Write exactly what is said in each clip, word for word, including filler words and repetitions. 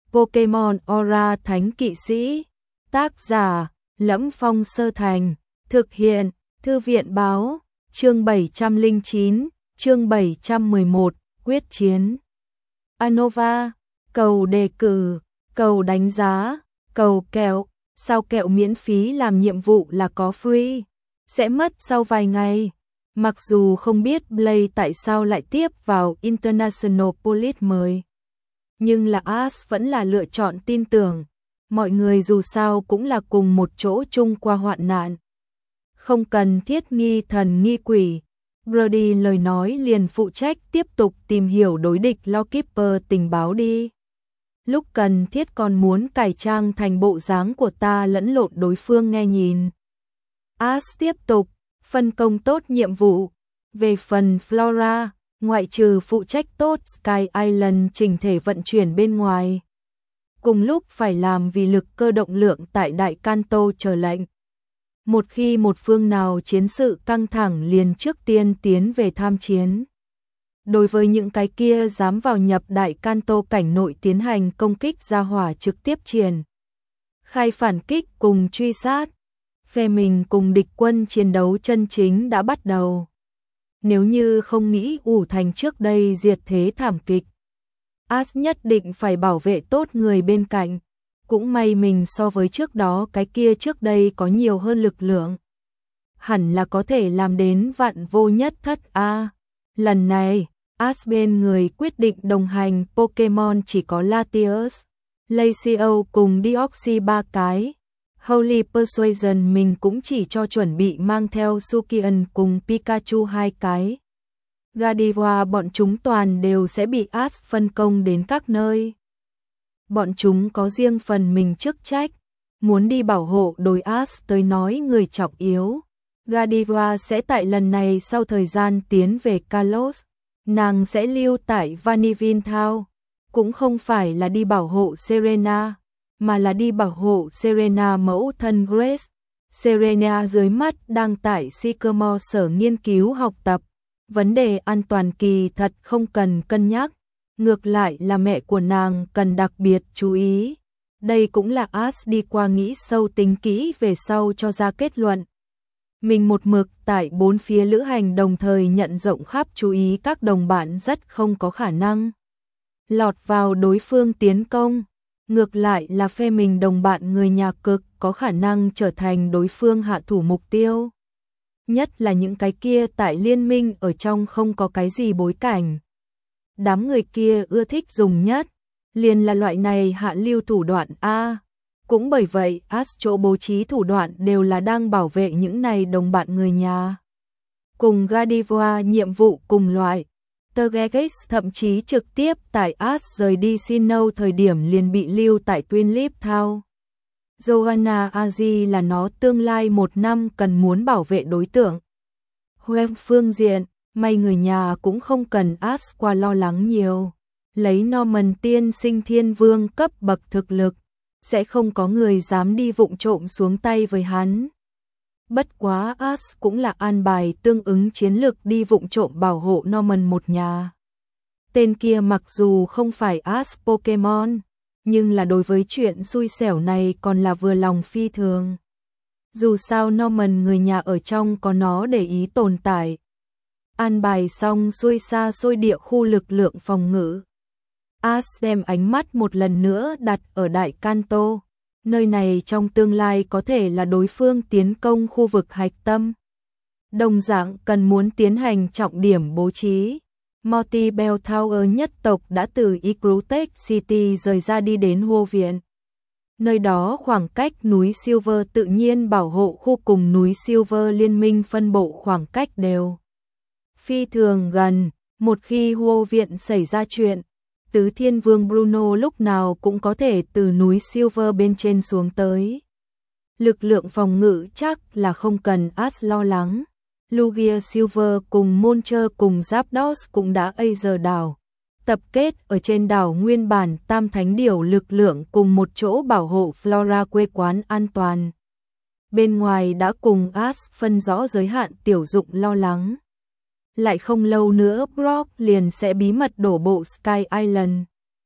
Pokemon Aura Thánh Kỵ Sĩ. Tác giả: Lẫm Phong Sơ Thành. Thực hiện: Thư viện báo. Chương bảy trăm lẻ chín, chương bảy trăm mười một, quyết chiến. Anova, cầu đề cử, cầu đánh giá, cầu kẹo, sao kẹo miễn phí làm nhiệm vụ là có free, sẽ mất sau vài ngày. Mặc dù không biết Blade tại sao lại tiếp vào International Police mới, nhưng là Ash vẫn là lựa chọn tin tưởng. Mọi người dù sao cũng là cùng một chỗ chung qua hoạn nạn, không cần thiết nghi thần nghi quỷ. Brody lời nói liền phụ trách tiếp tục tìm hiểu đối địch Lawkeeper tình báo đi. Lúc cần thiết còn muốn cải trang thành bộ dáng của ta lẫn lộn đối phương nghe nhìn. Ash tiếp tục phân công tốt nhiệm vụ. Về phần Flora, ngoại trừ phụ trách tốt Sky Island chỉnh thể vận chuyển bên ngoài, cùng lúc phải làm vì lực cơ động lượng tại Đại Kanto chờ lệnh. Một khi một phương nào chiến sự căng thẳng liền trước tiên tiến về tham chiến. Đối với những cái kia dám vào nhập Đại Kanto cảnh nội tiến hành công kích ra hỏa trực tiếp triển khai phản kích cùng truy sát. Phe mình cùng địch quân chiến đấu chân chính đã bắt đầu. Nếu như không nghĩ ủ thành trước đây diệt thế thảm kịch, Ash nhất định phải bảo vệ tốt người bên cạnh. Cũng may mình so với trước đó cái kia trước đây có nhiều hơn lực lượng, hẳn là có thể làm đến vạn vô nhất thất a. À, lần này, Ash bên người quyết định đồng hành Pokemon chỉ có Latios, Lacio cùng Deoxys ba cái. Holy Persuasion mình cũng chỉ cho chuẩn bị mang theo Sukian cùng Pikachu hai cái. Gardevoir bọn chúng toàn đều sẽ bị Ash phân công đến các nơi. Bọn chúng có riêng phần mình chức trách, muốn đi bảo hộ đối Ash tới nói người trọng yếu. Gardevoir sẽ tại lần này sau thời gian tiến về Kalos, nàng sẽ lưu tại Vanillin Town, cũng không phải là đi bảo hộ Serena, mà là đi bảo hộ Serena mẫu thân Grace. Serena dưới mắt đang tại Sycamore sở nghiên cứu học tập, vấn đề an toàn kỳ thật không cần cân nhắc, ngược lại là mẹ của nàng cần đặc biệt chú ý. Đây cũng là Ash đi qua nghĩ sâu tính kỹ về sau cho ra kết luận. Mình một mực tại bốn phía lữ hành đồng thời nhận rộng khắp chú ý các đồng bạn rất không có khả năng lọt vào đối phương tiến công. Ngược lại là phe mình đồng bạn người nhà cực có khả năng trở thành đối phương hạ thủ mục tiêu. Nhất là những cái kia tại liên minh ở trong không có cái gì bối cảnh. Đám người kia ưa thích dùng nhất, liền là loại này hạ lưu thủ đoạn A. Cũng bởi vậy, Ash chỗ bố trí thủ đoạn đều là đang bảo vệ những này đồng bạn người nhà. Cùng Gardevoir nhiệm vụ cùng loại. Tergex thậm chí trực tiếp tại Ash rời đi Sinnoh thời điểm liền bị lưu tại Twin Leaf Town. Joanna Aji là nó tương lai một năm cần muốn bảo vệ đối tượng. Hoang phương diện, may người nhà cũng không cần Ash qua lo lắng nhiều. Lấy Norman tiên sinh thiên vương cấp bậc thực lực, sẽ không có người dám đi vụng trộm xuống tay với hắn. Bất quá Ash cũng là an bài tương ứng chiến lược đi vụng trộm bảo hộ Norman một nhà. Tên kia mặc dù không phải Ash Pokemon, nhưng là đối với chuyện xui xẻo này còn là vừa lòng phi thường. Dù sao Norman người nhà ở trong có nó để ý tồn tại. An bài xong xuôi xa xôi địa khu lực lượng phòng ngự. Ash đem ánh mắt một lần nữa đặt ở Đại Kanto. Nơi này trong tương lai có thể là đối phương tiến công khu vực hạch tâm. Đồng dạng cần muốn tiến hành trọng điểm bố trí. Morty Bell Tower nhất tộc đã từ Ecrutech City rời ra đi đến Hồ Viện. Nơi đó khoảng cách núi Silver tự nhiên bảo hộ khu cùng núi Silver liên minh phân bộ khoảng cách đều phi thường gần. Một khi Hồ Viện xảy ra chuyện, Tứ Thiên Vương Bruno lúc nào cũng có thể từ núi Silver bên trên xuống tới. Lực lượng phòng ngự chắc là không cần Ash lo lắng. Lugia Silver cùng Moncher cùng Zapdos cũng đã Aether đảo, tập kết ở trên đảo nguyên bản Tam Thánh Điểu lực lượng cùng một chỗ bảo hộ Flora quê quán an toàn. Bên ngoài đã cùng Ash phân rõ giới hạn tiểu dụng lo lắng. Lại không lâu nữa Brock liền sẽ bí mật đổ bộ Sky Island.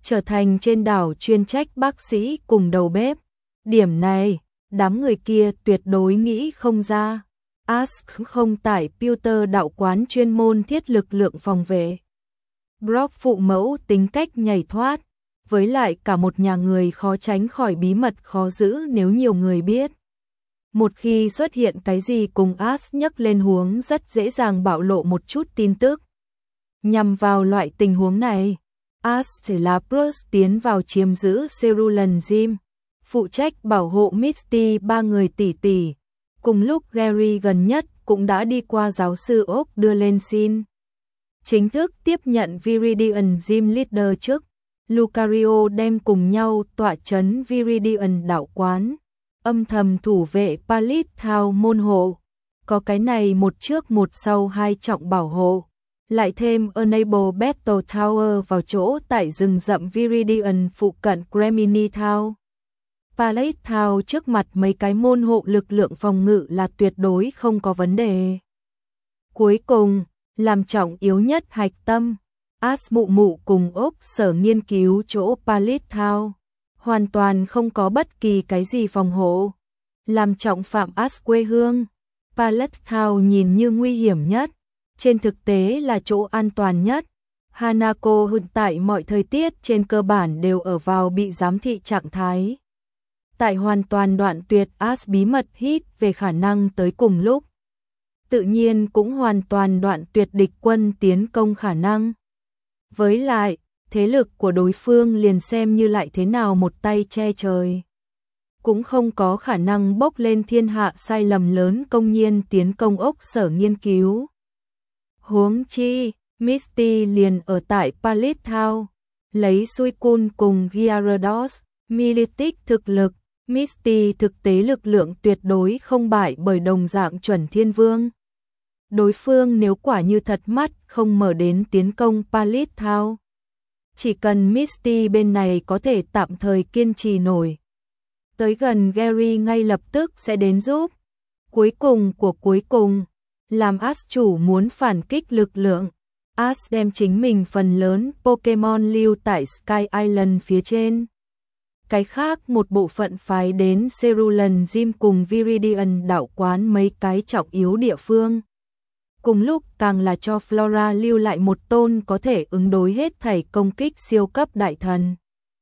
trở thành trên đảo chuyên trách bác sĩ cùng đầu bếp. Điểm này, đám người kia tuyệt đối nghĩ không ra. Ask không tại Pewter đạo quán chuyên môn thiết lực lượng phòng vệ. Brock phụ mẫu tính cách nhảy thoát, với lại cả một nhà người khó tránh khỏi bí mật khó giữ nếu nhiều người biết. Một khi xuất hiện cái gì cùng Ash nhắc lên huống rất dễ dàng bạo lộ một chút tin tức. Nhằm vào loại tình huống này, Ash chỉ là Bruce tiến vào chiếm giữ Cerulean Gym, phụ trách bảo hộ Misty ba người tỷ tỷ. Cùng lúc Gary gần nhất cũng đã đi qua giáo sư Oak đưa lên xin chính thức tiếp nhận Viridian Gym Leader chức. Lucario đem cùng nhau tọa trấn Viridian đạo quán, âm thầm thủ vệ Palace Town môn hộ. Có cái này một trước một sau hai trọng bảo hộ, lại thêm Enable Battle Tower vào chỗ tại rừng rậm Viridian phụ cận Gremini Town. Palace Town trước mặt mấy cái môn hộ lực lượng phòng ngự là tuyệt đối không có vấn đề. Cuối cùng, làm trọng yếu nhất hạch tâm, Ash mụ mụ cùng Oak sở nghiên cứu chỗ Palace Town, hoàn toàn không có bất kỳ cái gì phòng hộ. Làm trọng phạm Ash quê hương, Palace Town nhìn như nguy hiểm nhất, trên thực tế là chỗ an toàn nhất. Hanako hiện tại mọi thời tiết trên cơ bản đều ở vào bị giám thị trạng thái. Tại hoàn toàn đoạn tuyệt Ash bí mật hít về khả năng tới cùng lúc. Tự nhiên cũng hoàn toàn đoạn tuyệt địch quân tiến công khả năng. Với lại, thế lực của đối phương liền xem như lại thế nào một tay che trời, cũng không có khả năng bốc lên thiên hạ sai lầm lớn công nhiên tiến công ốc sở nghiên cứu. Huống chi, Misty liền ở tại Palace Town, lấy Suicune cùng Gyarados, Miletic thực lực, Misty thực tế lực lượng tuyệt đối không bại bởi đồng dạng chuẩn thiên vương. Đối phương nếu quả như thật mắt không mở đến tiến công Palace Town, chỉ cần Misty bên này có thể tạm thời kiên trì nổi, tới gần Gary ngay lập tức sẽ đến giúp. Cuối cùng của cuối cùng, làm Ash chủ muốn phản kích lực lượng, Ash đem chính mình phần lớn Pokemon lưu tại Sky Island phía trên. Cái khác một bộ phận phái đến Cerulean Gym cùng Viridian đạo quán mấy cái trọng yếu địa phương. Cùng lúc càng là cho Flora lưu lại một tôn có thể ứng đối hết thảy công kích siêu cấp đại thần.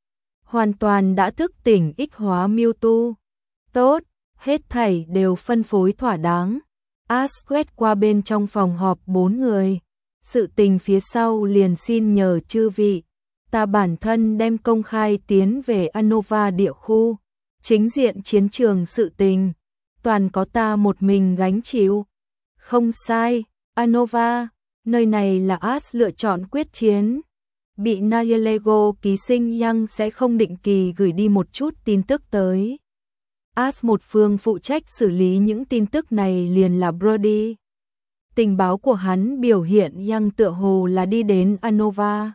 Hoàn toàn đã thức tỉnh ích hóa Mewtwo. Tốt, hết thảy đều phân phối thỏa đáng. Ash quét qua bên trong phòng họp bốn người. Sự tình phía sau liền xin nhờ chư vị. Ta bản thân đem công khai tiến về Unova địa khu. Chính diện chiến trường sự tình, toàn có ta một mình gánh chịu. Không sai, Unova, nơi này là Ash lựa chọn quyết chiến. Bị Nihilego ký sinh Yang sẽ không định kỳ gửi đi một chút tin tức tới. Ash một phương phụ trách xử lý những tin tức này liền là Brody. Tình báo của hắn biểu hiện Yang tựa hồ là đi đến Unova.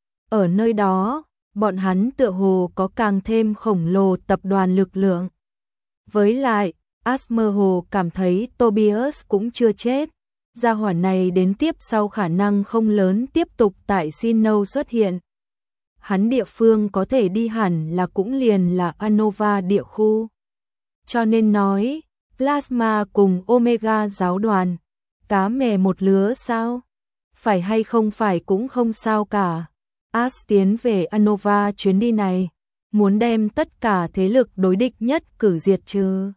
Ở nơi đó, bọn hắn tựa hồ có càng thêm khổng lồ tập đoàn lực lượng. Với lại, Ash mơ hồ cảm thấy Tobias cũng chưa chết. Gia hỏa này đến tiếp sau khả năng không lớn tiếp tục tại Sinnoh xuất hiện. Hắn địa phương có thể đi hẳn là cũng liền là Unova địa khu. Cho nên nói, Plasma cùng Omega giáo đoàn, cá mè một lứa sao? Phải hay không phải cũng không sao cả. Ash tiến về Unova chuyến đi này, muốn đem tất cả thế lực đối địch nhất cử diệt trừ.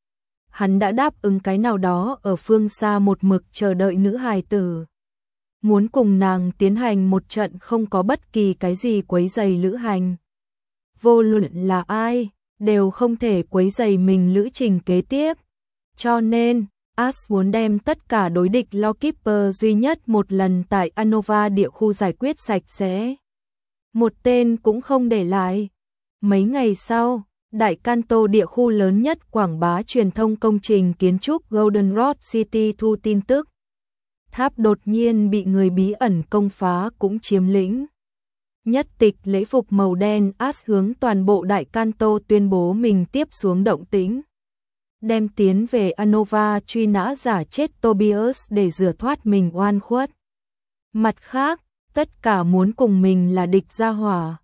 Hắn đã đáp ứng cái nào đó ở phương xa một mực chờ đợi nữ hài tử. Muốn cùng nàng tiến hành một trận không có bất kỳ cái gì quấy rầy lữ hành. Vô luận là ai, đều không thể quấy rầy mình lữ trình kế tiếp. Cho nên, Ash muốn đem tất cả đối địch Lawkeeper duy nhất một lần tại Unova địa khu giải quyết sạch sẽ. Một tên cũng không để lại. Mấy ngày sau, Đại Kanto địa khu lớn nhất quảng bá truyền thông công trình kiến trúc Goldenrod City thu tin tức. Tháp đột nhiên bị người bí ẩn công phá cũng chiếm lĩnh. Nhất tịch lễ phục màu đen Ash hướng toàn bộ Đại Kanto tuyên bố mình tiếp xuống động tĩnh. Đem tiến về Unova truy nã giả chết Tobias để rửa thoát mình oan khuất. Mặt khác, tất cả muốn cùng mình là địch gia hỏa,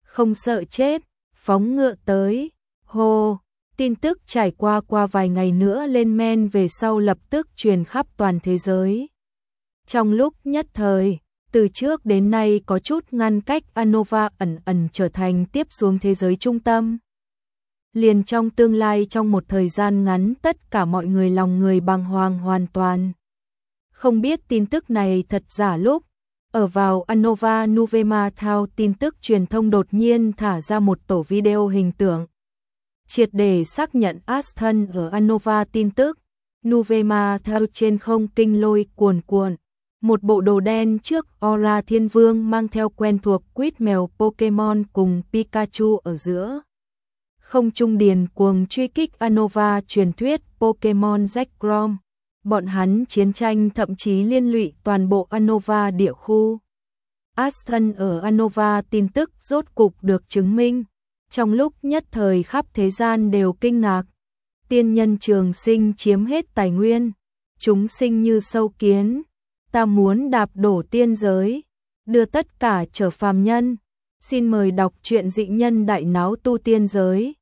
không sợ chết, phóng ngựa tới. Hô, tin tức trải qua qua vài ngày nữa lên men về sau lập tức truyền khắp toàn thế giới. Trong lúc nhất thời, từ trước đến nay có chút ngăn cách Anova ẩn ẩn trở thành tiếp xuống thế giới trung tâm. Liền trong tương lai trong một thời gian ngắn tất cả mọi người lòng người bàng hoàng hoàn toàn. Không biết tin tức này thật giả lúc, ở vào Anova Nuvema Thao tin tức truyền thông đột nhiên thả ra một tổ video hình tượng. Triệt để xác nhận Aston ở Anova tin tức, Nuvema Thao trên không kinh lôi cuồn cuộn. Một bộ đồ đen trước Aura Thiên Vương mang theo quen thuộc quýt mèo Pokemon cùng Pikachu ở giữa. Không trung điền cuồng truy kích Anova truyền thuyết Pokemon Z-Grom. Bọn hắn chiến tranh thậm chí liên lụy toàn bộ Anova địa khu. Aston ở Anova tin tức rốt cục được chứng minh. Trong lúc nhất thời khắp thế gian đều kinh ngạc. Tiên nhân trường sinh chiếm hết tài nguyên. Chúng sinh như sâu kiến. Ta muốn đạp đổ tiên giới. Đưa tất cả trở phàm nhân. Xin mời đọc truyện dị nhân đại náo tu tiên giới.